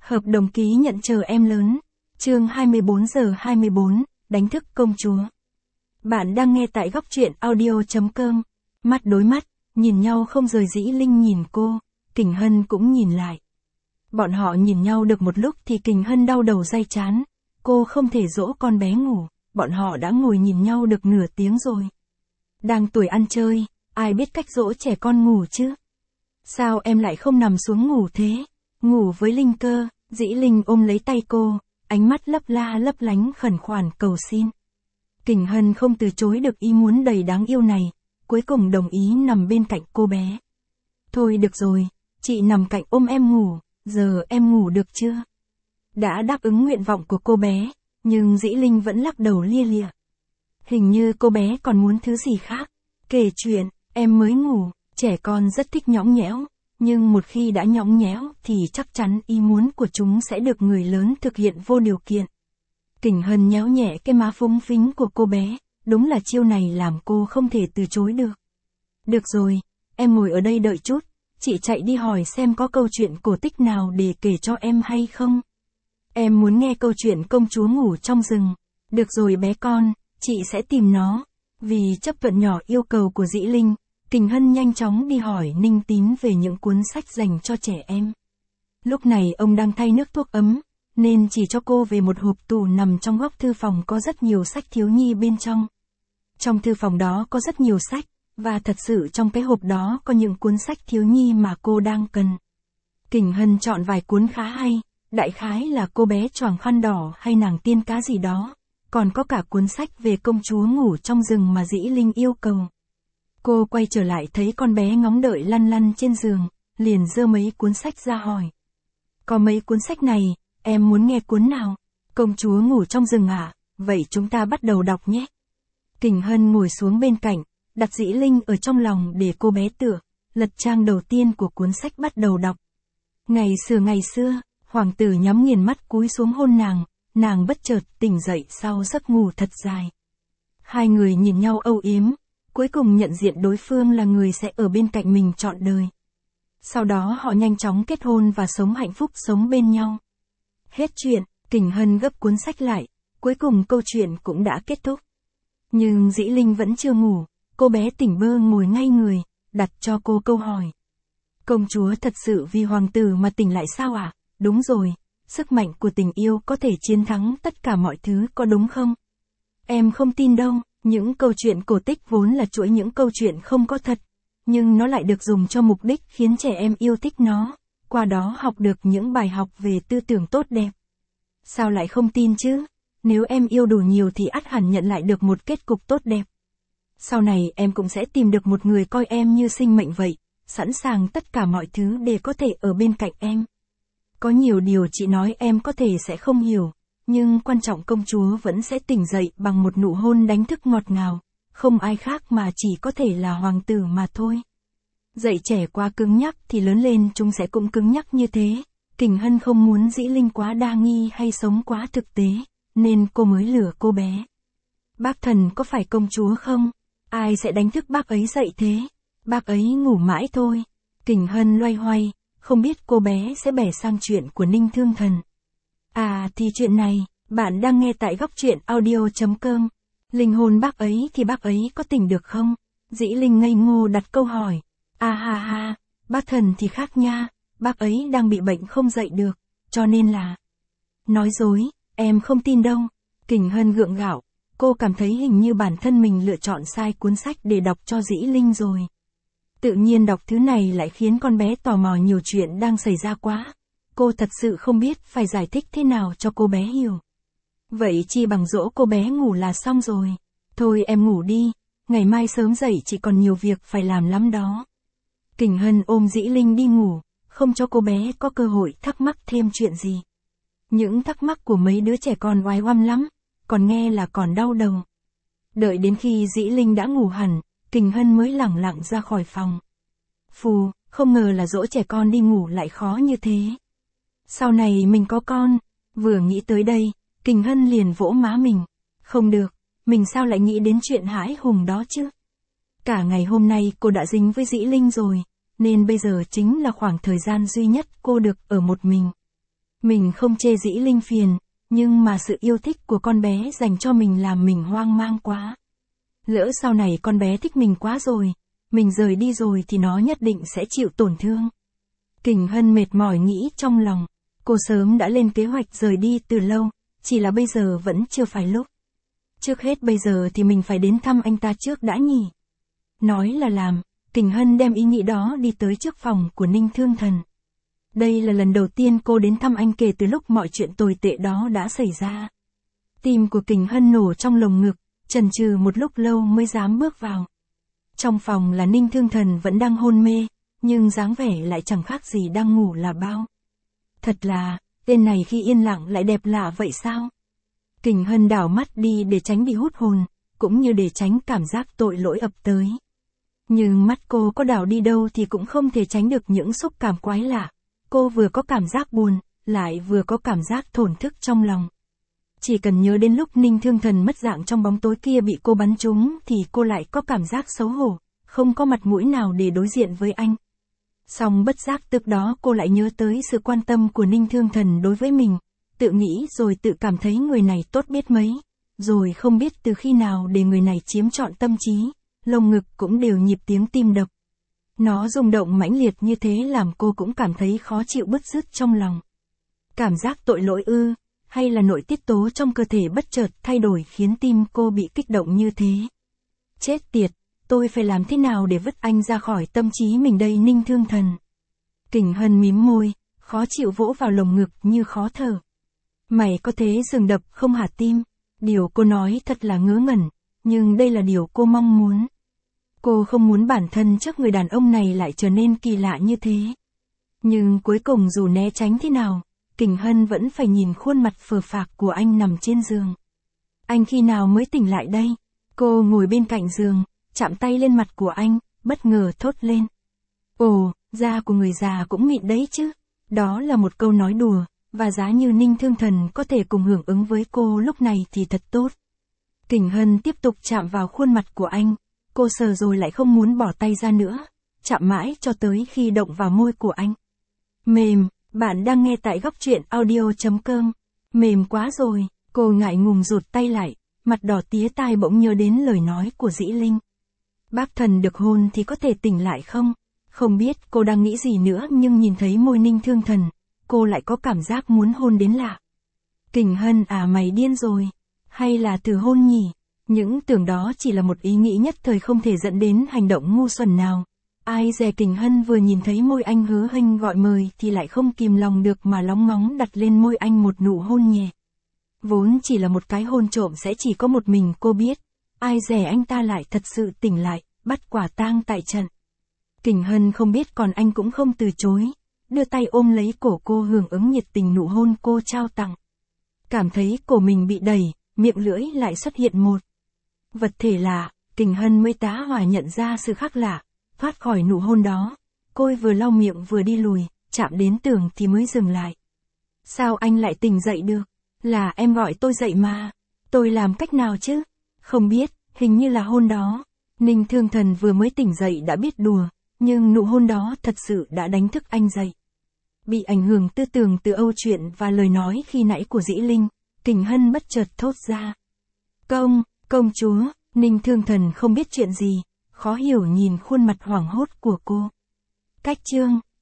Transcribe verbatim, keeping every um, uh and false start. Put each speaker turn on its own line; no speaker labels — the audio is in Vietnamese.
Hợp đồng ký nhận chờ em lớn. Chương hai mươi bốn giờ hai mươi bốn, đánh thức công chúa. Bạn đang nghe tại góc truyện audio chấm com. Mắt đối mắt, nhìn nhau không rời. Dĩ Linh nhìn cô, Kình Hân cũng nhìn lại. Bọn họ nhìn nhau được một lúc thì Kình Hân đau đầu day chán. Cô không thể dỗ con bé ngủ, bọn họ đã ngồi nhìn nhau được nửa tiếng rồi. Đang tuổi ăn chơi, ai biết cách dỗ trẻ con ngủ chứ? Sao em lại không nằm xuống ngủ thế? Ngủ với Linh cơ. Dĩ Linh ôm lấy tay cô, ánh mắt lấp la lấp lánh khẩn khoản cầu xin. Kình Hân không từ chối được ý muốn đầy đáng yêu này, cuối cùng đồng ý nằm bên cạnh cô bé. Thôi được rồi, chị nằm cạnh ôm em ngủ, giờ em ngủ được chưa? Đã đáp ứng nguyện vọng của cô bé, nhưng Dĩ Linh vẫn lắc đầu lia lịa. Hình như cô bé còn muốn thứ gì khác. Kể chuyện, em mới ngủ, trẻ con rất thích nhõng nhẽo, nhưng một khi đã nhõng nhẽo thì chắc chắn ý muốn của chúng sẽ được người lớn thực hiện vô điều kiện. Kình Hân nhéo nhẹ cái má phúng phính của cô bé, đúng là chiêu này làm cô không thể từ chối được. Được rồi, em ngồi ở đây đợi chút, chị chạy đi hỏi xem có câu chuyện cổ tích nào để kể cho em hay không. Em muốn nghe câu chuyện công chúa ngủ trong rừng. Được rồi bé con, chị sẽ tìm nó. Vì chấp thuận nhỏ yêu cầu của Dĩ Linh, Kình Hân nhanh chóng đi hỏi Ninh Tín về những cuốn sách dành cho trẻ em. Lúc này ông đang thay nước thuốc ấm, nên chỉ cho cô về một hộp tủ nằm trong góc thư phòng có rất nhiều sách thiếu nhi bên trong. Trong thư phòng đó có rất nhiều sách, và thật sự trong cái hộp đó có những cuốn sách thiếu nhi mà cô đang cần. Kình Hân chọn vài cuốn khá hay, đại khái là Cô bé choàng khăn đỏ hay Nàng tiên cá gì đó, còn có cả cuốn sách về công chúa ngủ trong rừng mà Dĩ Linh yêu cầu. Cô quay trở lại thấy con bé ngóng đợi lăn lăn trên giường, liền giơ mấy cuốn sách ra hỏi. Có mấy cuốn sách này, em muốn nghe cuốn nào? Công chúa ngủ trong rừng à? Vậy chúng ta bắt đầu đọc nhé. Kình Hân ngồi xuống bên cạnh, đặt Dĩ Linh ở trong lòng để cô bé tựa, lật trang đầu tiên của cuốn sách bắt đầu đọc. Ngày xưa ngày xưa, hoàng tử nhắm nghiền mắt cúi xuống hôn nàng, nàng bất chợt tỉnh dậy sau giấc ngủ thật dài. Hai người nhìn nhau âu yếm, cuối cùng nhận diện đối phương là người sẽ ở bên cạnh mình trọn đời. Sau đó họ nhanh chóng kết hôn và sống hạnh phúc sống bên nhau. Hết chuyện, Kình Hân gấp cuốn sách lại, cuối cùng câu chuyện cũng đã kết thúc. Nhưng Dĩ Linh vẫn chưa ngủ, cô bé tỉnh bơ ngồi ngay người, đặt cho cô câu hỏi. Công chúa thật sự vì hoàng tử mà tỉnh lại sao ạ? À? Đúng rồi, sức mạnh của tình yêu có thể chiến thắng tất cả mọi thứ có đúng không? Em không tin đâu, những câu chuyện cổ tích vốn là chuỗi những câu chuyện không có thật, nhưng nó lại được dùng cho mục đích khiến trẻ em yêu thích nó, qua đó học được những bài học về tư tưởng tốt đẹp. Sao lại không tin chứ? Nếu em yêu đủ nhiều thì ắt hẳn nhận lại được một kết cục tốt đẹp. Sau này em cũng sẽ tìm được một người coi em như sinh mệnh vậy, sẵn sàng tất cả mọi thứ để có thể ở bên cạnh em. Có nhiều điều chị nói em có thể sẽ không hiểu, nhưng quan trọng công chúa vẫn sẽ tỉnh dậy bằng một nụ hôn đánh thức ngọt ngào, không ai khác mà chỉ có thể là hoàng tử mà thôi. Dạy trẻ quá cứng nhắc thì lớn lên chúng sẽ cũng cứng nhắc như thế. Kình Hân không muốn Dĩ Linh quá đa nghi hay sống quá thực tế, nên cô mới lừa cô bé. Bác thần có phải công chúa không? Ai sẽ đánh thức bác ấy dậy thế? Bác ấy ngủ mãi thôi. Kình Hân loay hoay, không biết cô bé sẽ bẻ sang chuyện của Ninh Thương Thần. À thì chuyện này, bạn đang nghe tại góc truyện audio chấm com. Linh hồn bác ấy thì bác ấy có tỉnh được không? Dĩ Linh ngây ngô đặt câu hỏi. À ha ha, bác thần thì khác nha, bác ấy đang bị bệnh không dậy được, cho nên là... Nói dối, em không tin đâu. Kình Hân gượng gạo, cô cảm thấy hình như bản thân mình lựa chọn sai cuốn sách để đọc cho Dĩ Linh rồi. Tự nhiên đọc thứ này lại khiến con bé tò mò nhiều chuyện đang xảy ra quá. Cô thật sự không biết phải giải thích thế nào cho cô bé hiểu. Vậy chi bằng dỗ cô bé ngủ là xong rồi. Thôi em ngủ đi, ngày mai sớm dậy chị còn nhiều việc phải làm lắm đó. Kình Hân ôm Dĩ Linh đi ngủ, không cho cô bé có cơ hội thắc mắc thêm chuyện gì. Những thắc mắc của mấy đứa trẻ con oái oăm lắm, còn nghe là còn đau đầu. Đợi đến khi Dĩ Linh đã ngủ hẳn, Kình Hân mới lẳng lặng ra khỏi phòng. Phù, không ngờ là dỗ trẻ con đi ngủ lại khó như thế. Sau này mình có con, vừa nghĩ tới đây, Kình Hân liền vỗ má mình. Không được, mình sao lại nghĩ đến chuyện hãi hùng đó chứ? Cả ngày hôm nay cô đã dính với Dĩ Linh rồi, nên bây giờ chính là khoảng thời gian duy nhất cô được ở một mình. Mình không chê Dĩ Linh phiền, nhưng mà sự yêu thích của con bé dành cho mình làm mình hoang mang quá. Lỡ sau này con bé thích mình quá rồi, mình rời đi rồi thì nó nhất định sẽ chịu tổn thương. Kình Hân mệt mỏi nghĩ trong lòng, cô sớm đã lên kế hoạch rời đi từ lâu, chỉ là bây giờ vẫn chưa phải lúc. Trước hết bây giờ thì mình phải đến thăm anh ta trước đã nhỉ. Nói là làm, Kình Hân đem ý nghĩ đó đi tới trước phòng của Ninh Thương Thần. Đây là lần đầu tiên cô đến thăm anh kể từ lúc mọi chuyện tồi tệ đó đã xảy ra. Tim của Kình Hân nổ trong lồng ngực, chần chừ một lúc lâu mới dám bước vào. Trong phòng là Ninh Thương Thần vẫn đang hôn mê, nhưng dáng vẻ lại chẳng khác gì đang ngủ là bao. Thật là, tên này khi yên lặng lại đẹp lạ vậy sao? Kình Hân đảo mắt đi để tránh bị hút hồn, cũng như để tránh cảm giác tội lỗi ập tới. Nhưng mắt cô có đảo đi đâu thì cũng không thể tránh được những xúc cảm quái lạ. Cô vừa có cảm giác buồn, lại vừa có cảm giác thổn thức trong lòng. Chỉ cần nhớ đến lúc Ninh Thương Thần mất dạng trong bóng tối kia bị cô bắn trúng thì cô lại có cảm giác xấu hổ, không có mặt mũi nào để đối diện với anh. Song bất giác tức đó cô lại nhớ tới sự quan tâm của Ninh Thương Thần đối với mình, tự nghĩ rồi tự cảm thấy người này tốt biết mấy, rồi không biết từ khi nào để người này chiếm trọn tâm trí, lồng ngực cũng đều nhịp tiếng tim đập. Nó rung động mãnh liệt như thế làm cô cũng cảm thấy khó chịu bứt rứt trong lòng. Cảm giác tội lỗi ư, hay là nội tiết tố trong cơ thể bất chợt thay đổi khiến tim cô bị kích động như thế. Chết tiệt, tôi phải làm thế nào để vứt anh ra khỏi tâm trí mình đây Ninh Thương Thần. Kình Hân mím môi, khó chịu vỗ vào lồng ngực như khó thở. Mày có thế dừng đập không hả tim? Điều cô nói thật là ngớ ngẩn, nhưng đây là điều cô mong muốn. Cô không muốn bản thân trước người đàn ông này lại trở nên kỳ lạ như thế. Nhưng cuối cùng dù né tránh thế nào, Kình Hân vẫn phải nhìn khuôn mặt phờ phạc của anh nằm trên giường. Anh khi nào mới tỉnh lại đây? Cô ngồi bên cạnh giường, chạm tay lên mặt của anh, bất ngờ thốt lên. Ồ, da của người già cũng mịn đấy chứ. Đó là một câu nói đùa, và giá như Ninh Thương Thần có thể cùng hưởng ứng với cô lúc này thì thật tốt. Kình Hân tiếp tục chạm vào khuôn mặt của anh, cô sờ rồi lại không muốn bỏ tay ra nữa, chạm mãi cho tới khi động vào môi của anh. Mềm, bạn đang nghe tại góc truyện audio chấm com. Mềm quá rồi, cô ngại ngùng rụt tay lại, mặt đỏ tía tai bỗng nhớ đến lời nói của Dĩ Linh. Bác thần được hôn thì có thể tỉnh lại không? Không biết cô đang nghĩ gì nữa nhưng nhìn thấy môi Ninh Thương Thần, cô lại có cảm giác muốn hôn đến lạ. Kình Hân à mày điên rồi, hay là thử hôn nhỉ? Những tưởng đó chỉ là một ý nghĩ nhất thời không thể dẫn đến hành động ngu xuẩn nào. Ai dè Kình Hân vừa nhìn thấy môi anh hứa hênh gọi mời thì lại không kìm lòng được mà lóng ngóng đặt lên môi anh một nụ hôn nhẹ. Vốn chỉ là một cái hôn trộm sẽ chỉ có một mình cô biết. Ai dè anh ta lại thật sự tỉnh lại, bắt quả tang tại trận. Kình Hân không biết còn anh cũng không từ chối, đưa tay ôm lấy cổ cô hưởng ứng nhiệt tình nụ hôn cô trao tặng. Cảm thấy cổ mình bị đẩy, miệng lưỡi lại xuất hiện một vật thể lạ, Kình Hân mới tá hỏa nhận ra sự khác lạ, thoát khỏi nụ hôn đó. Cô vừa lau miệng vừa đi lùi, chạm đến tường thì mới dừng lại. Sao anh lại tỉnh dậy được? Là em gọi tôi dậy mà. Tôi làm cách nào chứ? Không biết, hình như là hôn đó. Ninh Thương Thần vừa mới tỉnh dậy đã biết đùa, nhưng nụ hôn đó thật sự đã đánh thức anh dậy. Bị ảnh hưởng tư tưởng từ âu chuyện và lời nói khi nãy của Dĩ Linh, Kình Hân bất chợt thốt ra. Công, công chúa, Ninh Thương Thần không biết chuyện gì, khó hiểu nhìn khuôn mặt hoảng hốt của cô. Cách chương